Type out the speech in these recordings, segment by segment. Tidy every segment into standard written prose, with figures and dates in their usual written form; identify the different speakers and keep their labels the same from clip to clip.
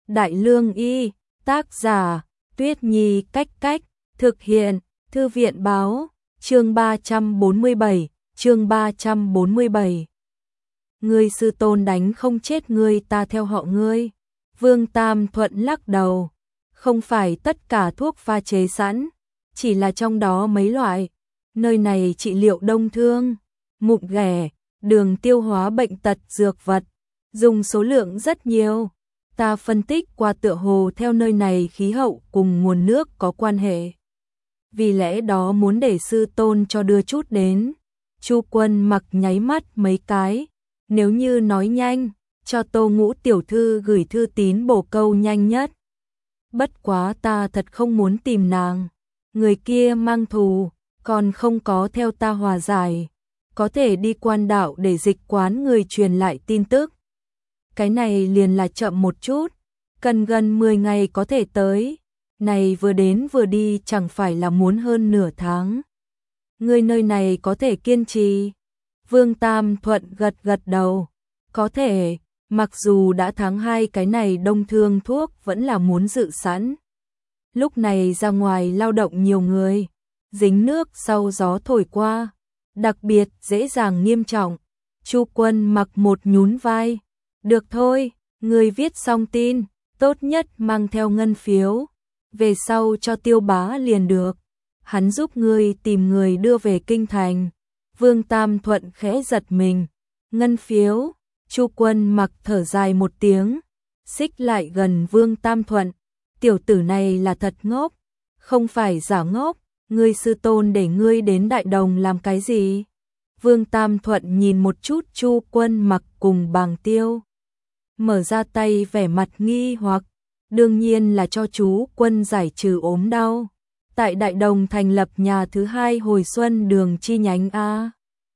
Speaker 1: Đại Lương Y, tác giả, Tuyết Nhi Cách Cách, thực hiện, Thư viện Báo, chương 347, chương 347. Ngươi sư tôn đánh không chết ngươi, ta theo họ ngươi. Vương Tam Thuận lắc đầu, không phải tất cả thuốc pha chế sẵn, chỉ là trong đó mấy loại. Nơi này trị liệu đông thương, mụn ghẻ, đường tiêu hóa bệnh tật dược vật, dùng số lượng rất nhiều. Ta phân tích qua tựa hồ theo nơi này khí hậu cùng nguồn nước có quan hệ. Vì lẽ đó muốn để sư tôn cho đưa chút đến. Chu Quân Mặc nháy mắt mấy cái, nếu như nói nhanh, cho Tô Ngũ tiểu thư gửi thư tín bổ câu nhanh nhất. Bất quá ta thật không muốn tìm nàng, người kia mang thù, còn không có theo ta hòa giải, có thể đi quan đạo để dịch quán người truyền lại tin tức. Cái này liền là chậm một chút, cần gần 10 ngày có thể tới, này vừa đến vừa đi chẳng phải là muốn hơn nửa tháng. Người nơi này có thể kiên trì. Vương Tam Thuận gật gật đầu, có thể, mặc dù đã tháng 2 cái này đông thương thuốc vẫn là muốn dự sẵn. Lúc này ra ngoài lao động nhiều người, dính nước sau gió thổi qua, đặc biệt dễ dàng nghiêm trọng. Chu Quân Mặc một nhún vai, được thôi, người viết xong tin, tốt nhất mang theo ngân phiếu, về sau cho Tiêu Bá liền được, hắn giúp ngươi tìm người đưa về kinh thành. Vương Tam Thuận khẽ giật mình, ngân phiếu. Chu Quân Mặc thở dài một tiếng, xích lại gần Vương Tam Thuận, tiểu tử này là thật ngốc, không phải giả ngốc, ngươi sư tôn để ngươi đến Đại Đồng làm cái gì? Vương Tam Thuận nhìn một chút Chu Quân Mặc cùng Bàng Tiêu, mở ra tay vẻ mặt nghi hoặc, đương nhiên là cho chú Quân giải trừ ốm đau. Tại Đại Đồng thành lập nhà thứ 2 hồi xuân đường chi nhánh A.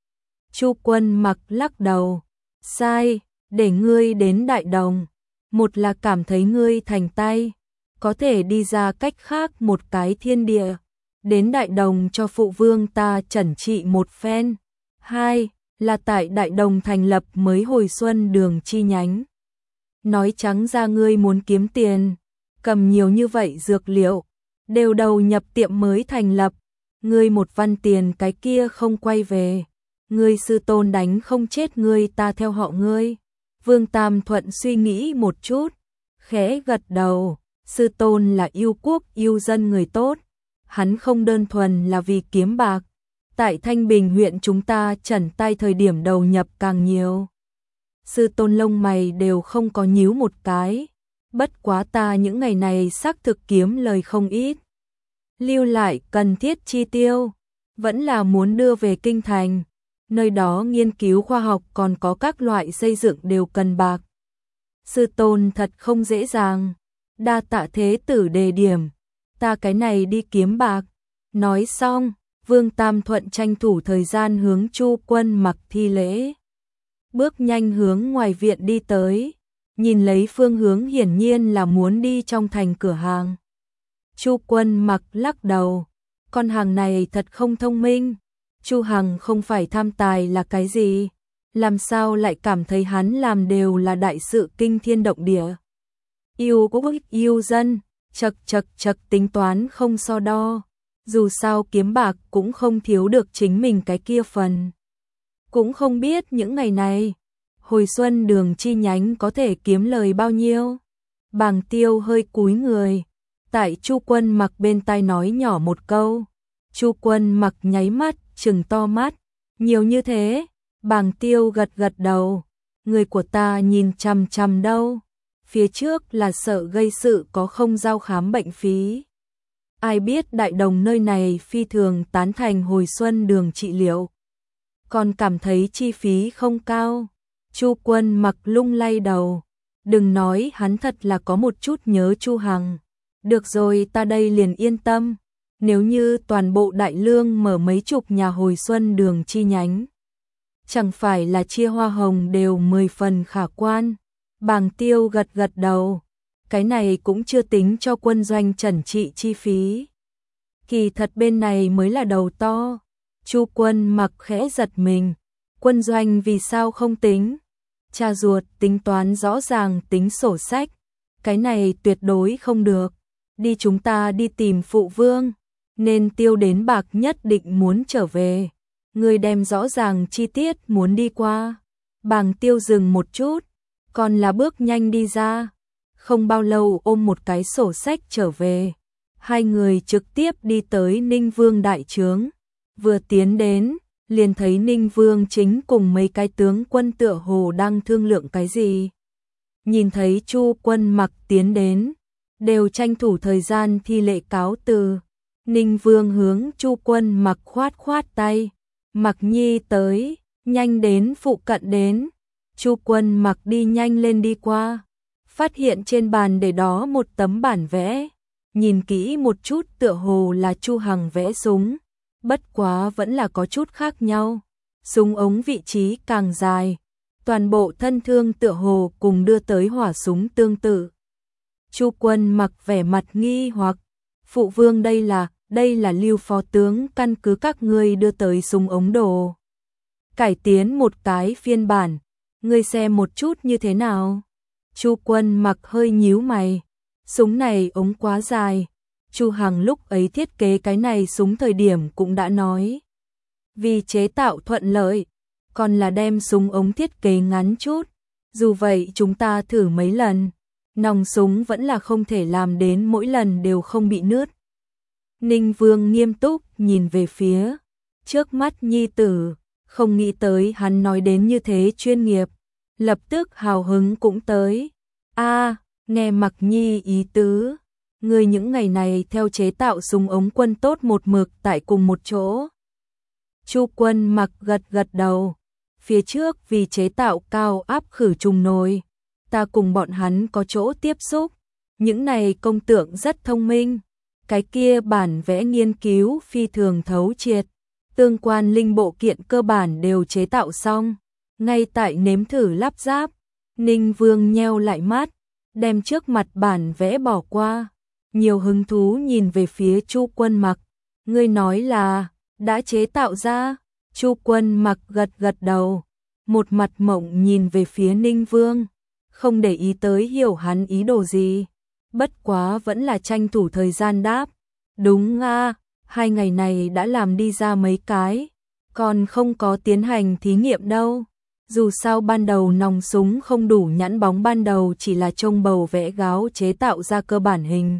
Speaker 1: Chu Quân Mặc lắc đầu, sai, để ngươi đến Đại Đồng, một là cảm thấy ngươi thành tay, có thể đi ra cách khác một cái thiên địa, đến Đại Đồng cho phụ vương ta chẩn trị một phen. Hai là tại Đại Đồng thành lập mới hồi xuân đường chi nhánh. Nói trắng ra ngươi muốn kiếm tiền, cầm nhiều như vậy dược liệu, đều đầu nhập tiệm mới thành lập, ngươi một văn tiền cái kia không quay về. Ngươi sư tôn đánh không chết ngươi, ta theo họ ngươi. Vương Tam Thuận suy nghĩ một chút, khẽ gật đầu, sư tôn là yêu quốc yêu dân người tốt, hắn không đơn thuần là vì kiếm bạc. Tại Thanh Bình huyện chúng ta trần tay thời điểm đầu nhập càng nhiều. Sư tôn lông mày đều không có nhíu một cái, bất quá ta những ngày này xác thực kiếm lời không ít. Lưu lại cần thiết chi tiêu, vẫn là muốn đưa về kinh thành. Nơi đó nghiên cứu khoa học còn có các loại xây dựng đều cần bạc. Sư tôn thật không dễ dàng, đa tạ thế tử đề điểm, ta cái này đi kiếm bạc. Nói xong, Vương Tam Thuận tranh thủ thời gian hướng Chu Quân Mặc thi lễ, bước nhanh hướng ngoài viện đi tới, nhìn lấy phương hướng hiển nhiên là muốn đi trong thành cửa hàng. Chu Quân Mặc lắc đầu, con hàng này thật không thông minh. Chu Hằng không phải tham tài là cái gì, làm sao lại cảm thấy hắn làm đều là đại sự kinh thiên động địa. Yêu quốc yêu dân, chật tính toán không so đo, dù sao kiếm bạc cũng không thiếu được chính mình cái kia phần. Cũng không biết những ngày này, hồi xuân đường chi nhánh có thể kiếm lời bao nhiêu. Bàng Tiêu hơi cúi người, tại Chu Quân Mặc bên tai nói nhỏ một câu. Chu Quân Mặc nháy mắt, trừng to mắt, nhiều như thế. Bàng Tiêu gật gật đầu, người của ta nhìn chằm chằm đâu, phía trước là sợ gây sự có không giao khám bệnh phí. Ai biết Đại Đồng nơi này phi thường tán thành hồi xuân đường trị liệu, còn cảm thấy chi phí không cao. Chu Quân Mặc lung lay đầu, đừng nói, hắn thật là có một chút nhớ Chu Hằng. Được rồi, ta đây liền yên tâm. Nếu như toàn bộ Đại Lương mở mấy chục nhà hồi xuân đường chi nhánh, chẳng phải là chia hoa hồng đều 10 phần khả quan. Bàng Tiêu gật gật đầu, cái này cũng chưa tính cho quân doanh chẩn trị chi phí. Kỳ thật bên này mới là đầu to. Chu Quân Mặc khẽ giật mình, quân doanh vì sao không tính? Cha ruột tính toán rõ ràng, tính sổ sách, cái này tuyệt đối không được. Đi, chúng ta đi tìm phụ vương. Nên Tiêu đến bạc nhất định muốn trở về. Ngươi đem rõ ràng chi tiết muốn đi qua. Bàng Tiêu dừng một chút, còn là bước nhanh đi ra. Không bao lâu ôm một cái sổ sách trở về. Hai người trực tiếp đi tới Ninh Vương đại trướng. Vừa tiến đến, liền thấy Ninh Vương chính cùng mấy cái tướng quân tựa hồ đang thương lượng cái gì. Nhìn thấy Chu Quân Mặc tiến đến, đều tranh thủ thời gian thi lễ cáo từ. Ninh Vương hướng Chu Quân Mặc khoát khoát tay. Mặc Nhi tới, nhanh đến phụ cận đến. Chu Quân Mặc đi nhanh lên đi qua. Phát hiện trên bàn để đó một tấm bản vẽ. Nhìn kỹ một chút tựa hồ là Chu Hằng vẽ súng. Bất quá vẫn là có chút khác nhau. Súng ống vị trí càng dài. Toàn bộ thân thương tựa hồ cùng đưa tới hỏa súng tương tự. Chu Quân Mặc vẻ mặt nghi hoặc. Phụ vương, đây là Lưu phó tướng căn cứ các ngươi đưa tới súng ống đồ. Cải tiến một cái phiên bản. Ngươi xem một chút như thế nào? Chu Quân Mặc hơi nhíu mày. Súng này ống quá dài. Chu Hằng lúc ấy thiết kế cái này súng thời điểm cũng đã nói. Vì chế tạo thuận lợi, còn là đem súng ống thiết kế ngắn chút. Dù vậy chúng ta thử mấy lần, nòng súng vẫn là không thể làm đến mỗi lần đều không bị nứt. Ninh Vương nghiêm túc nhìn về phía trước mắt nhi tử, không nghĩ tới hắn nói đến như thế chuyên nghiệp. Lập tức hào hứng cũng tới. Nghe Mặc Nhi ý tứ, người những ngày này theo chế tạo súng ống quân tốt một mực tại cùng một chỗ. Chu Quân Mặc gật gật đầu. Phía trước vì chế tạo cao áp khử trùng nồi, ta cùng bọn hắn có chỗ tiếp xúc. Những này công tượng rất thông minh. Cái kia bản vẽ nghiên cứu phi thường thấu triệt. Tương quan linh bộ kiện cơ bản đều chế tạo xong. Ngay tại nếm thử lắp ráp, Ninh Vương nheo lại mắt, đem trước mặt bản vẽ bỏ qua. Nhiều hứng thú nhìn về phía Chu Quân Mặc. Ngươi nói là đã chế tạo ra? Chu Quân Mặc gật gật đầu, một mặt mộng nhìn về phía Ninh Vương, không để ý tới hiểu hắn ý đồ gì. Bất quá vẫn là tranh thủ thời gian đáp. Đúng a, 2 ngày này đã làm đi ra mấy cái, còn không có tiến hành thí nghiệm đâu. Dù sao ban đầu nòng súng không đủ nhẵn bóng, ban đầu chỉ là trông bầu vẽ gáo chế tạo ra cơ bản hình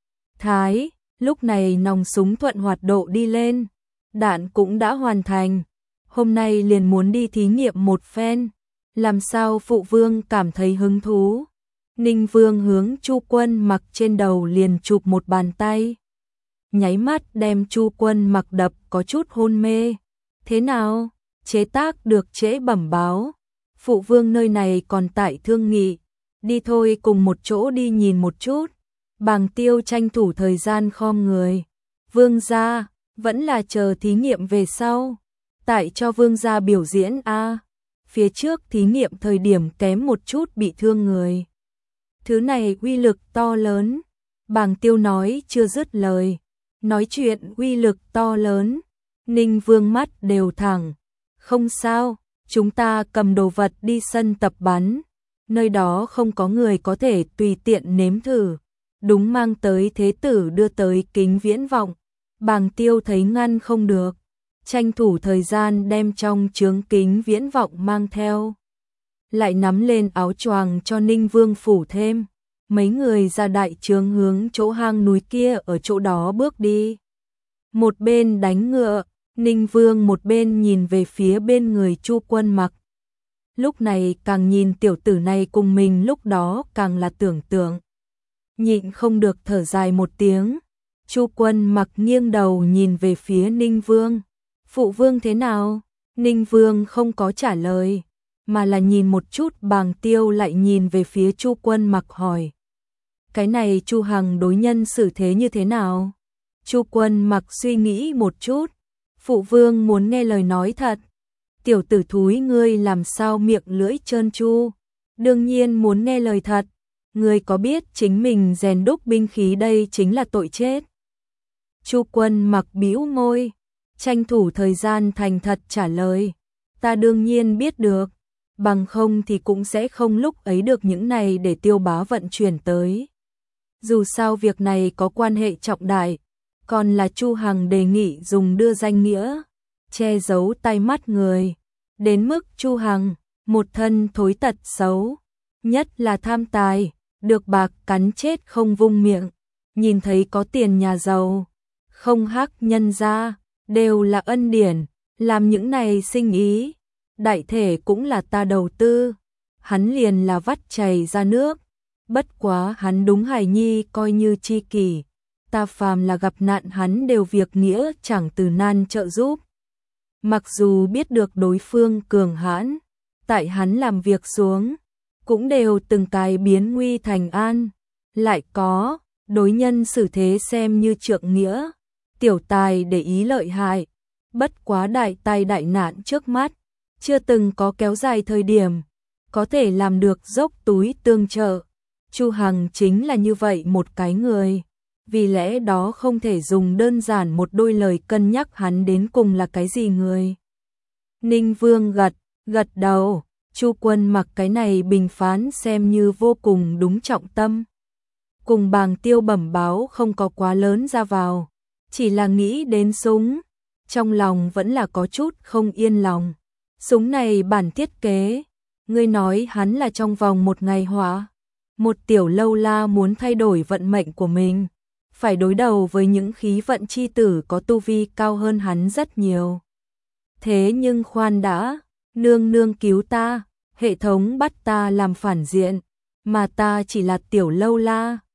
Speaker 1: thái. Lúc này nòng súng thuận hoạt độ đi lên, đạn cũng đã hoàn thành. Hôm nay liền muốn đi thí nghiệm một phen. Làm sao phụ vương cảm thấy hứng thú? Ninh Vương hướng Chu Quân Mặc trên đầu liền chụp một bàn tay. Nháy mắt đem Chu Quân Mặc đập có chút hôn mê. Thế nào? Chế tác được trễ bẩm báo. Phụ vương nơi này còn tại thương nghị. Đi thôi, cùng một chỗ đi nhìn một chút. Bàng Tiêu tranh thủ thời gian khom người. Vương gia, vẫn là chờ thí nghiệm về sau. Tại cho vương gia biểu diễn a. Phía trước thí nghiệm thời điểm kém một chút bị thương người. Thứ này uy lực to lớn. Bàng Tiêu nói chưa dứt lời. Nói chuyện uy lực to lớn. Ninh Vương mắt đều thẳng. Không sao, chúng ta cầm đồ vật đi sân tập bắn. Nơi đó không có người có thể tùy tiện nếm thử. Đúng, mang tới thế tử đưa tới kính viễn vọng. Bàng Tiêu thấy ngăn không được, tranh thủ thời gian đem trong chướng kính viễn vọng mang theo. Lại nắm lên áo choàng cho Ninh Vương phủ thêm. Mấy người ra đại trướng hướng chỗ hang núi kia ở chỗ đó bước đi. Một bên đánh ngựa, Ninh Vương một bên nhìn về phía bên người Chu Quân Mặc. Lúc này càng nhìn tiểu tử này cùng mình lúc đó càng là tưởng tượng. Nhịn không được thở dài một tiếng. Chu Quân Mặc nghiêng đầu nhìn về phía Ninh Vương. Phụ vương thế nào? Ninh Vương không có trả lời, mà là nhìn một chút Bàng Tiêu, lại nhìn về phía Chu Quân Mặc hỏi. Cái này Chu Hằng đối nhân xử thế như thế nào? Chu Quân Mặc suy nghĩ một chút. Phụ vương muốn nghe lời nói thật. Tiểu tử thúi ngươi làm sao miệng lưỡi trơn tru? Đương nhiên muốn nghe lời thật. Ngươi có biết chính mình rèn đúc binh khí đây chính là tội chết? Chu Quân Mặc bĩu môi, tranh thủ thời gian thành thật trả lời. Ta đương nhiên biết được. bằng không thì cũng sẽ không lúc ấy được những này để Tiêu Bá vận chuyển tới. Dù sao việc này có quan hệ trọng đại, còn là Chu Hằng đề nghị dùng đưa danh nghĩa, che giấu tay mắt người. Đến mức Chu Hằng, một thân thối tật xấu, nhất là tham tài, được bạc cắn chết không vung miệng, nhìn thấy có tiền nhà giàu, không hắc nhân ra, đều là ân điển, làm những này sinh ý, đại thể cũng là ta đầu tư, hắn liền là vắt chảy ra nước, bất quá hắn đúng hài nhi coi như tri kỷ, ta phàm là gặp nạn hắn đều việc nghĩa chẳng từ nan trợ giúp. Mặc dù biết được đối phương cường hãn, tại hắn làm việc xuống, cũng đều từng cái biến nguy thành an, lại có, đối nhân xử thế xem như trượng nghĩa, tiểu tài để ý lợi hại, bất quá đại tai đại nạn trước mắt, chưa từng có kéo dài thời điểm, có thể làm được dốc túi tương trợ. Chu Hằng chính là như vậy một cái người, vì lẽ đó không thể dùng đơn giản một đôi lời cân nhắc hắn đến cùng là cái gì người. Ninh Vương gật đầu, Chu Quân Mặc cái này bình phán xem như vô cùng đúng trọng tâm. Cùng Bàng Tiêu bẩm báo không có quá lớn ra vào, chỉ là nghĩ đến súng, trong lòng vẫn là có chút không yên lòng. Súng này bản thiết kế, ngươi nói hắn là trong vòng một ngày hỏa. Một tiểu lâu la muốn thay đổi vận mệnh của mình, phải đối đầu với những khí vận chi tử có tu vi cao hơn hắn rất nhiều. Thế nhưng khoan đã, nương nương cứu ta, hệ thống bắt ta làm phản diện, mà ta chỉ là tiểu lâu la,